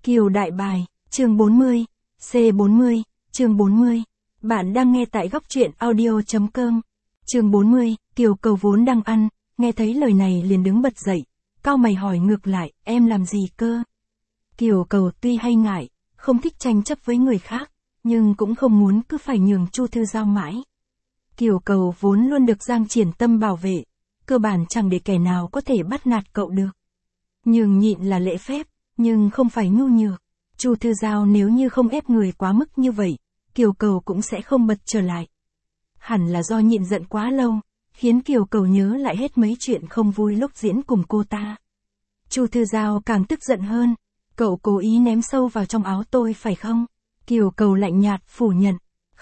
Kiều đại bài, chương 40, C40, chương 40. Bạn đang nghe tại góc truyện audio.com. Chương 40, Kiều cầu vốn đang ăn, nghe thấy lời này liền đứng bật dậy, cau mày hỏi ngược lại, em làm gì cơ? Kiều cầu tuy hay ngại, không thích tranh chấp với người khác, nhưng cũng không muốn cứ phải nhường Chu Thư Giao mãi. Kiều cầu vốn luôn được Giang Triển Tâm bảo vệ, cơ bản chẳng để kẻ nào có thể bắt nạt cậu được. Nhường nhịn là lễ phép, nhưng không phải nhu nhược. Chu Thư Giao nếu như không ép người quá mức như vậy, Kiều cầu cũng sẽ không bật trở lại. Hẳn là do nhịn giận quá lâu, khiến Kiều cầu nhớ lại hết mấy chuyện không vui lúc diễn cùng cô ta. Chu Thư Giao càng tức giận hơn, cậu cố ý ném sâu vào trong áo tôi phải không? Kiều cầu lạnh nhạt phủ nhận,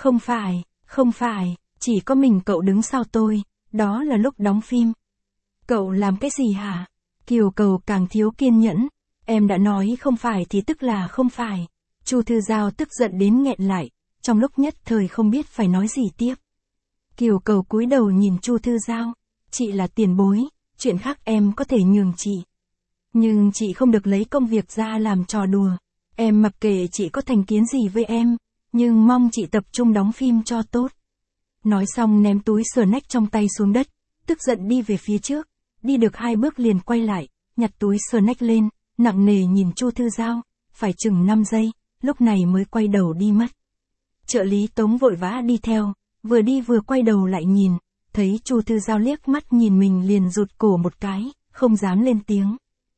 không phải, chỉ có mình cậu đứng sau tôi, đó là lúc đóng phim. Cậu làm cái gì hả? Kiều cầu càng thiếu kiên nhẫn, em đã nói không phải thì tức là không phải. Chu Thư Giao tức giận đến nghẹn lại, trong lúc nhất thời không biết phải nói gì tiếp. Kiều cầu cúi đầu nhìn Chu Thư Giao, chị là tiền bối, chuyện khác em có thể nhường chị. Nhưng chị không được lấy công việc ra làm trò đùa, em mặc kệ chị có thành kiến gì với em, nhưng mong chị tập trung đóng phim cho tốt. Nói xong ném túi snack trong tay xuống đất, tức giận đi về phía trước, đi được 2 bước liền quay lại, nhặt túi snack lên, nặng nề nhìn Chu Thư Giao, phải chừng 5 giây, lúc này mới quay đầu đi mất. Trợ lý Tống vội vã đi theo, vừa đi vừa quay đầu lại nhìn, thấy Chu Thư Giao liếc mắt nhìn mình liền rụt cổ một cái, không dám lên tiếng.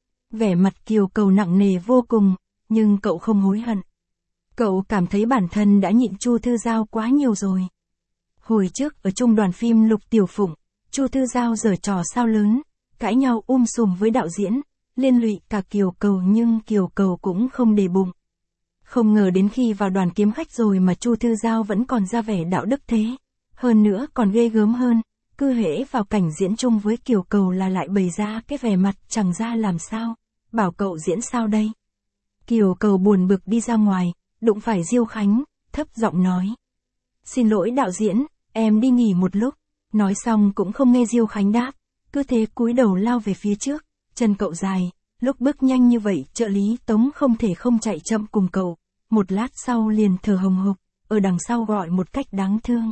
Vẻ mặt Kiều cầu nặng nề vô cùng, nhưng cậu không hối hận. Cậu cảm thấy bản thân đã nhịn Chu Thư Giao quá nhiều rồi. Hồi trước ở chung đoàn phim Lục Tiểu Phụng, Chu Thư Giao giở trò sao lớn, cãi nhau sùm với đạo diễn, liên lụy cả Kiều cầu nhưng Kiều cầu cũng không để bụng. Không ngờ đến khi vào đoàn Kiếm Khách rồi mà Chu Thư Giao vẫn còn ra vẻ đạo đức thế. Hơn nữa còn ghê gớm hơn, cứ hễ vào cảnh diễn chung với Kiều cầu là lại bày ra cái vẻ mặt chẳng ra làm sao, bảo cậu diễn sao đây. Kiều cầu buồn bực đi ra ngoài, đụng phải Diêu Khánh, thấp giọng nói. Xin lỗi đạo diễn, em đi nghỉ một lúc. Nói xong cũng không nghe Diêu Khánh đáp, cứ thế cúi đầu lao về phía trước, chân cậu dài, lúc bước nhanh như vậy trợ lý Tống không thể không chạy chậm cùng cậu, một lát sau liền thở hồng hộc, ở đằng sau gọi một cách đáng thương.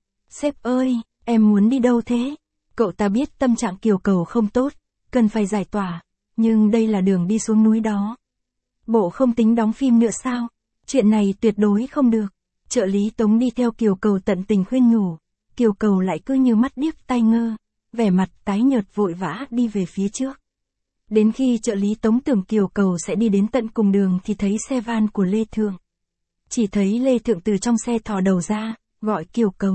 Sếp ơi, em muốn đi đâu thế? Cậu ta biết tâm trạng Kiều cầu không tốt, cần phải giải tỏa, nhưng đây là đường đi xuống núi đó. Bộ không tính đóng phim nữa sao? Chuyện này tuyệt đối không được. Trợ lý Tống đi theo Kiều cầu tận tình khuyên nhủ, Kiều cầu lại cứ như mắt điếc tai ngơ, vẻ mặt tái nhợt vội vã đi về phía trước. Đến khi trợ lý Tống tưởng Kiều cầu sẽ đi đến tận cùng đường thì thấy xe van của Lê Thượng. Chỉ thấy Lê Thượng từ trong xe thò đầu ra, gọi Kiều cầu.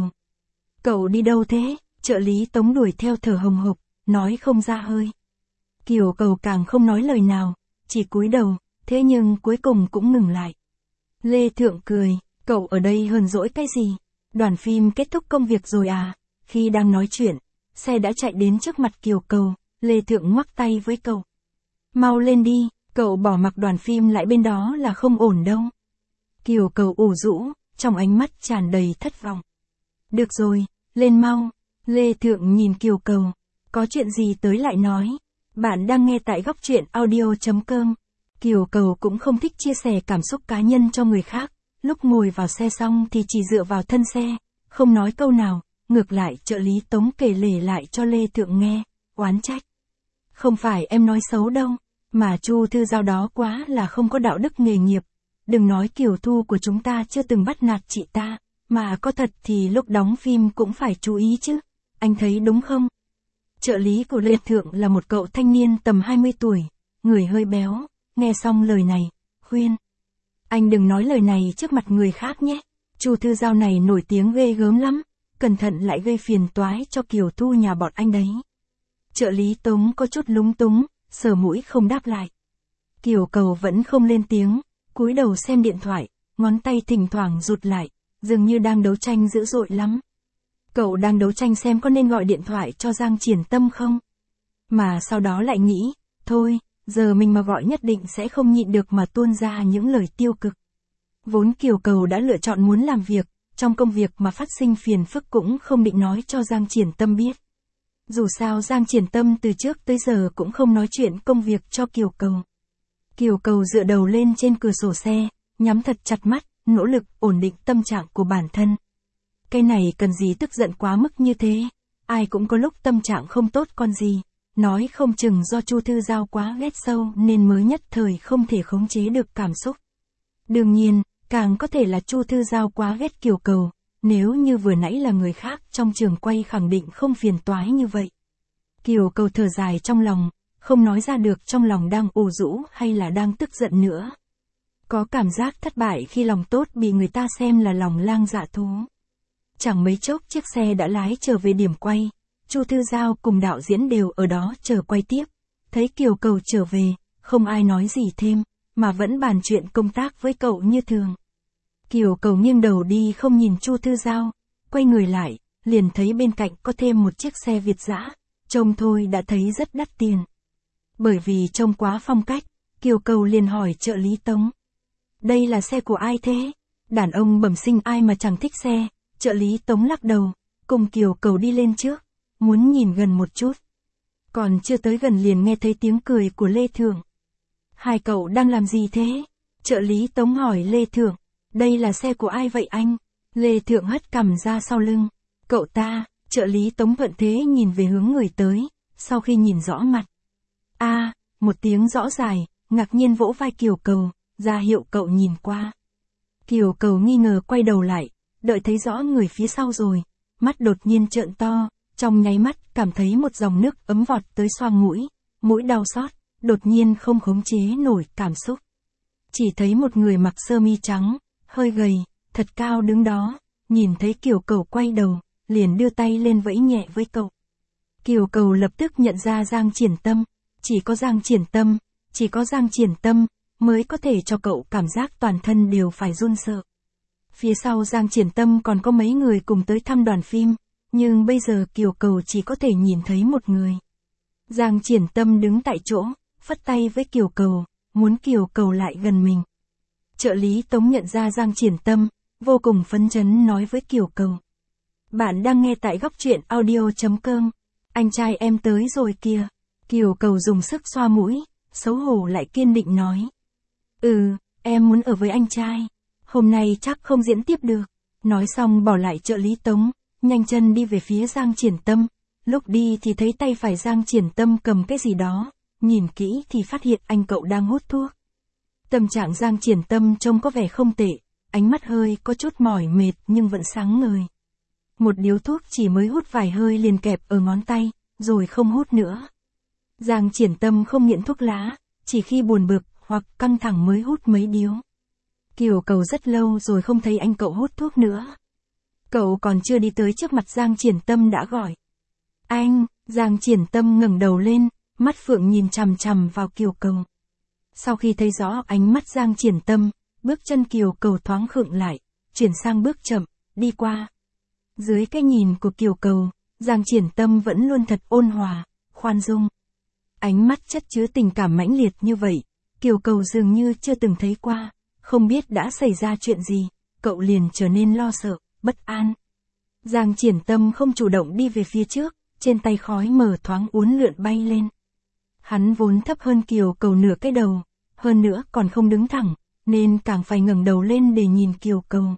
Cậu đi đâu thế? Trợ lý Tống đuổi theo thở hồng hộc, nói không ra hơi. Kiều cầu càng không nói lời nào, chỉ cúi đầu, thế nhưng cuối cùng cũng ngừng lại. Lê Thượng cười, cậu ở đây hờn dỗi cái gì? Đoàn phim kết thúc công việc rồi à? Khi đang nói chuyện, xe đã chạy đến trước mặt Kiều cầu, Lê Thượng ngoắc tay với cậu. Mau lên đi, cậu bỏ mặc đoàn phim lại bên đó là không ổn đâu. Kiều cầu ủ rũ, trong ánh mắt tràn đầy thất vọng. Được rồi, lên mau. Lê Thượng nhìn Kiều cầu, có chuyện gì tới lại nói. Bạn đang nghe tại góc truyện audio.com. Kiều cầu cũng không thích chia sẻ cảm xúc cá nhân cho người khác. Lúc ngồi vào xe xong thì chỉ dựa vào thân xe, không nói câu nào, ngược lại trợ lý Tống kể lể lại cho Lê Thượng nghe, oán trách. Không phải em nói xấu đâu, mà Chu Thư Giao đó quá là không có đạo đức nghề nghiệp. Đừng nói Kiều Thu của chúng ta chưa từng bắt nạt chị ta, mà có thật thì lúc đóng phim cũng phải chú ý chứ, anh thấy đúng không? Trợ lý của Lê Thượng là một cậu thanh niên tầm 20 tuổi, người hơi béo, nghe xong lời này, khuyên. Anh đừng nói lời này trước mặt người khác nhé, Chu Thư Giao này nổi tiếng ghê gớm lắm, cẩn thận lại gây phiền toái cho Kiều Thu nhà bọn anh đấy. Trợ lý Tống có chút lúng túng, sờ mũi không đáp lại. Kiều cầu vẫn không lên tiếng, cúi đầu xem điện thoại, ngón tay thỉnh thoảng rụt lại, dường như đang đấu tranh dữ dội lắm. Cậu đang đấu tranh xem có nên gọi điện thoại cho Giang Triển Tâm không? Mà sau đó lại nghĩ, thôi, giờ mình mà gọi nhất định sẽ không nhịn được mà tuôn ra những lời tiêu cực. Vốn Kiều cầu đã lựa chọn muốn làm việc, trong công việc mà phát sinh phiền phức cũng không định nói cho Giang Triển Tâm biết. Dù sao Giang Triển Tâm từ trước tới giờ cũng không nói chuyện công việc cho Kiều cầu. Kiều Cầu dựa đầu lên trên cửa sổ xe, nhắm thật chặt mắt, nỗ lực ổn định tâm trạng của bản thân. Cái này cần gì tức giận quá mức như thế, ai cũng có lúc tâm trạng không tốt con gì, nói không chừng do Chu Thư Giao quá ghét sâu nên mới nhất thời không thể khống chế được cảm xúc. Đương nhiên, càng có thể là Chu Thư Giao quá ghét Kiều Cầu, nếu như vừa nãy là người khác trong trường quay khẳng định không phiền toái như vậy. Kiều Cầu thở dài trong lòng, không nói ra được trong lòng đang ủ rũ hay là đang tức giận nữa. Có cảm giác thất bại khi lòng tốt bị người ta xem là lòng lang dạ thú. Chẳng mấy chốc chiếc xe đã lái trở về điểm quay, Chu Thư Giao cùng đạo diễn đều ở đó chờ quay tiếp. Thấy Kiều Cầu trở về, không ai nói gì thêm, mà vẫn bàn chuyện công tác với cậu như thường. Kiều Cầu nghiêng đầu đi không nhìn Chu Thư Giao, quay người lại, liền thấy bên cạnh có thêm một chiếc xe Việt dã, trông thôi đã thấy rất đắt tiền. Bởi vì trông quá phong cách, Kiều Cầu liền hỏi trợ lý Tống. Đây là xe của ai thế? Đàn ông bẩm sinh ai mà chẳng thích xe, trợ lý Tống lắc đầu, cùng Kiều Cầu đi lên trước, muốn nhìn gần một chút. Còn chưa tới gần liền nghe thấy tiếng cười của Lê Thượng. Hai cậu đang làm gì thế? Trợ lý Tống hỏi Lê Thượng, đây là xe của ai vậy anh? Lê Thượng hất cằm ra sau lưng. Cậu ta, trợ lý Tống thuận thế nhìn về hướng người tới, sau khi nhìn rõ mặt. Một tiếng rõ dài, ngạc nhiên vỗ vai Kiều Cầu, ra hiệu cậu nhìn qua. Kiều Cầu nghi ngờ quay đầu lại, đợi thấy rõ người phía sau rồi, mắt đột nhiên trợn to, trong nháy mắt cảm thấy một dòng nước ấm vọt tới xoang mũi, mũi đau xót, đột nhiên không khống chế nổi cảm xúc. Chỉ thấy một người mặc sơ mi trắng, hơi gầy, thật cao đứng đó, nhìn thấy Kiều Cầu quay đầu, liền đưa tay lên vẫy nhẹ với cậu. Kiều Cầu lập tức nhận ra Giang Triển Tâm, chỉ có Giang Triển Tâm mới có thể cho cậu cảm giác toàn thân đều phải run sợ. Phía sau Giang Triển Tâm còn có mấy người cùng tới thăm đoàn phim, nhưng bây giờ Kiều Cầu chỉ có thể nhìn thấy một người. Giang Triển Tâm đứng tại chỗ, phất tay với Kiều Cầu, muốn Kiều Cầu lại gần mình. Trợ lý Tống nhận ra Giang Triển Tâm, vô cùng phấn chấn nói với Kiều Cầu. Bạn đang nghe tại góc truyện audio.com, anh trai em tới rồi kìa. Kiều Cầu dùng sức xoa mũi, xấu hổ lại kiên định nói. Em muốn ở với anh trai, hôm nay chắc không diễn tiếp được. Nói xong bỏ lại trợ lý Tống, nhanh chân đi về phía Giang Triển Tâm. Lúc đi thì thấy tay phải Giang Triển Tâm cầm cái gì đó, nhìn kỹ thì phát hiện anh cậu đang hút thuốc. Tâm trạng Giang Triển Tâm trông có vẻ không tệ, ánh mắt hơi có chút mỏi mệt nhưng vẫn sáng ngời. Một điếu thuốc chỉ mới hút vài hơi liền kẹp ở ngón tay, rồi không hút nữa. Giang Triển Tâm không nghiện thuốc lá, chỉ khi buồn bực hoặc căng thẳng mới hút mấy điếu. Kiều Cầu rất lâu rồi không thấy anh cậu hút thuốc nữa. Cậu còn chưa đi tới trước mặt Giang Triển Tâm đã gọi. Anh, Giang Triển Tâm ngẩng đầu lên, mắt phượng nhìn chằm chằm vào Kiều Cầu. Sau khi thấy rõ ánh mắt Giang Triển Tâm, bước chân Kiều Cầu thoáng khựng lại, chuyển sang bước chậm, đi qua. Dưới cái nhìn của Kiều Cầu, Giang Triển Tâm vẫn luôn thật ôn hòa, khoan dung. Ánh mắt chất chứa tình cảm mãnh liệt như vậy, Kiều Cầu dường như chưa từng thấy qua, không biết đã xảy ra chuyện gì, cậu liền trở nên lo sợ, bất an. Giang Triển Tâm không chủ động đi về phía trước, trên tay khói mờ thoáng uốn lượn bay lên. Hắn vốn thấp hơn Kiều Cầu nửa cái đầu, hơn nữa còn không đứng thẳng, nên càng phải ngẩng đầu lên để nhìn Kiều Cầu.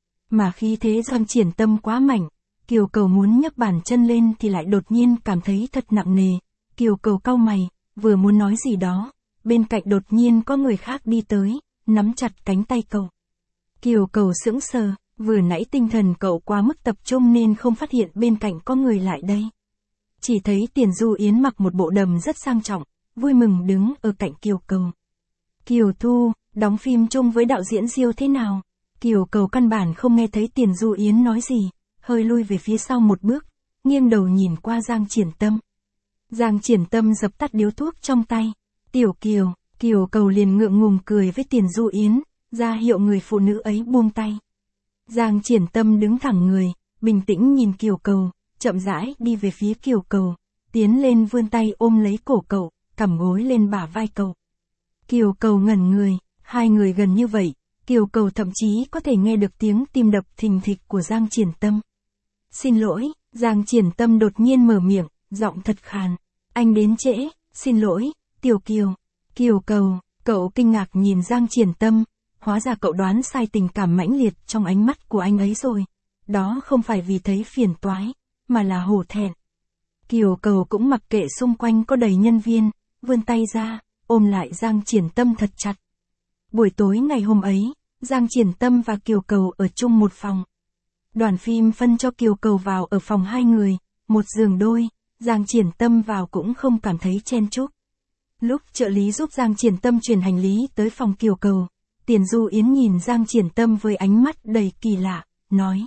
Mà khi thế Giang Triển Tâm quá mạnh, Kiều Cầu muốn nhấc bàn chân lên thì lại đột nhiên cảm thấy thật nặng nề. Kiều Cầu cau mày, vừa muốn nói gì đó, bên cạnh đột nhiên có người khác đi tới, nắm chặt cánh tay cậu. Kiều Cầu sững sờ, vừa nãy tinh thần cậu quá mức tập trung nên không phát hiện bên cạnh có người lại đây. Chỉ thấy Tiền Du Yến mặc một bộ đầm rất sang trọng, vui mừng đứng ở cạnh Kiều Cầu. Kiều Thu, đóng phim chung với đạo diễn Diêu thế nào? Kiều Cầu căn bản không nghe thấy Tiền Du Yến nói gì, hơi lui về phía sau một bước, nghiêng đầu nhìn qua Giang Triển Tâm. Giang Triển Tâm dập tắt điếu thuốc trong tay. Tiểu Kiều, Kiều Cầu liền ngượng ngùng cười với Tiền Du Yến, ra hiệu người phụ nữ ấy buông tay. Giang Triển Tâm đứng thẳng người, bình tĩnh nhìn Kiều Cầu, chậm rãi đi về phía Kiều Cầu, tiến lên vươn tay ôm lấy cổ cậu, cằm gối lên bả vai cậu. Kiều Cầu ngẩn người, hai người gần như vậy, Kiều Cầu thậm chí có thể nghe được tiếng tim đập thình thịch của Giang Triển Tâm. Xin lỗi, Giang Triển Tâm đột nhiên mở miệng, giọng thật khàn. Anh đến trễ, xin lỗi, Tiểu Kiều. Kiều Cầu, Cậu kinh ngạc nhìn Giang Triển Tâm, hóa ra cậu đoán sai tình cảm mãnh liệt trong ánh mắt của anh ấy rồi. Đó không phải vì thấy phiền toái, mà là hổ thẹn. Kiều Cầu cũng mặc kệ xung quanh có đầy nhân viên, vươn tay ra, ôm lại Giang Triển Tâm thật chặt. Buổi tối ngày hôm ấy, Giang Triển Tâm và Kiều Cầu ở chung một phòng. Đoàn phim phân cho Kiều Cầu vào ở phòng 2 người, một giường đôi, Giang Triển Tâm vào cũng không cảm thấy chen chúc. Lúc trợ lý giúp Giang Triển Tâm chuyển hành lý tới phòng Kiều Cầu, Tiền Du Yến nhìn Giang Triển Tâm với ánh mắt đầy kỳ lạ, nói.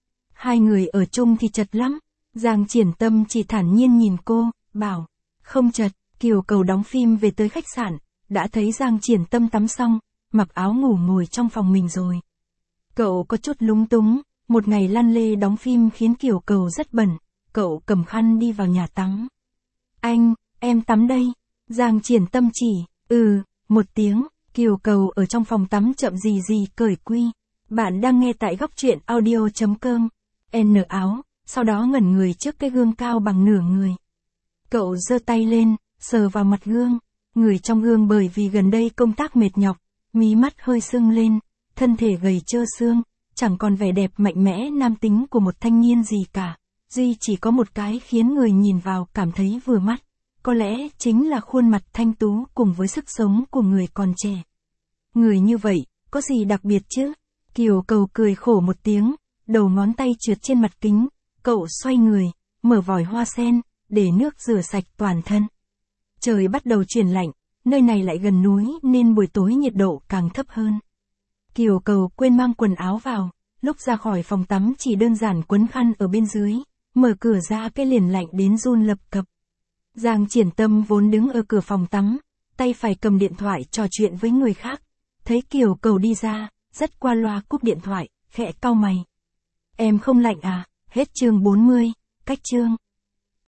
2 người ở chung thì chật lắm. Giang Triển Tâm chỉ thản nhiên nhìn cô, bảo, không chật. Kiều Cầu đóng phim về tới khách sạn, đã thấy Giang Triển Tâm tắm xong, mặc áo ngủ ngồi trong phòng mình rồi. Cậu có chút lúng túng, một ngày lăn lê đóng phim khiến Kiều Cầu rất bẩn, cậu cầm khăn đi vào nhà tắm. Anh, em tắm đây. Giang Triển Tâm chỉ, một tiếng, Kiều Cầu ở trong phòng tắm chậm gì gì cởi quy. Bạn đang nghe tại góc truyện audio.com. N áo, sau đó ngẩn người trước cái gương cao bằng nửa người. Cậu giơ tay lên, sờ vào mặt gương. Người trong gương bởi vì gần đây công tác mệt nhọc, mí mắt hơi sưng lên, thân thể gầy trơ xương, chẳng còn vẻ đẹp mạnh mẽ nam tính của một thanh niên gì cả. Duy chỉ có một cái khiến người nhìn vào cảm thấy vừa mắt. Có lẽ chính là khuôn mặt thanh tú cùng với sức sống của người còn trẻ. Người như vậy, có gì đặc biệt chứ? Kiều Cầu cười khổ một tiếng, đầu ngón tay trượt trên mặt kính, cậu xoay người, mở vòi hoa sen, để nước rửa sạch toàn thân. Trời bắt đầu chuyển lạnh, nơi này lại gần núi nên buổi tối nhiệt độ càng thấp hơn. Kiều Cầu quên mang quần áo vào, lúc ra khỏi phòng tắm chỉ đơn giản quấn khăn ở bên dưới, mở cửa ra cái liền lạnh đến run lập cập. Giang Triển Tâm vốn đứng ở cửa phòng tắm, tay phải cầm điện thoại trò chuyện với người khác. Thấy Kiều Cầu đi ra, rất qua loa cúp điện thoại, khẽ cau mày. Em không lạnh à? Hết chương 40, cách chương.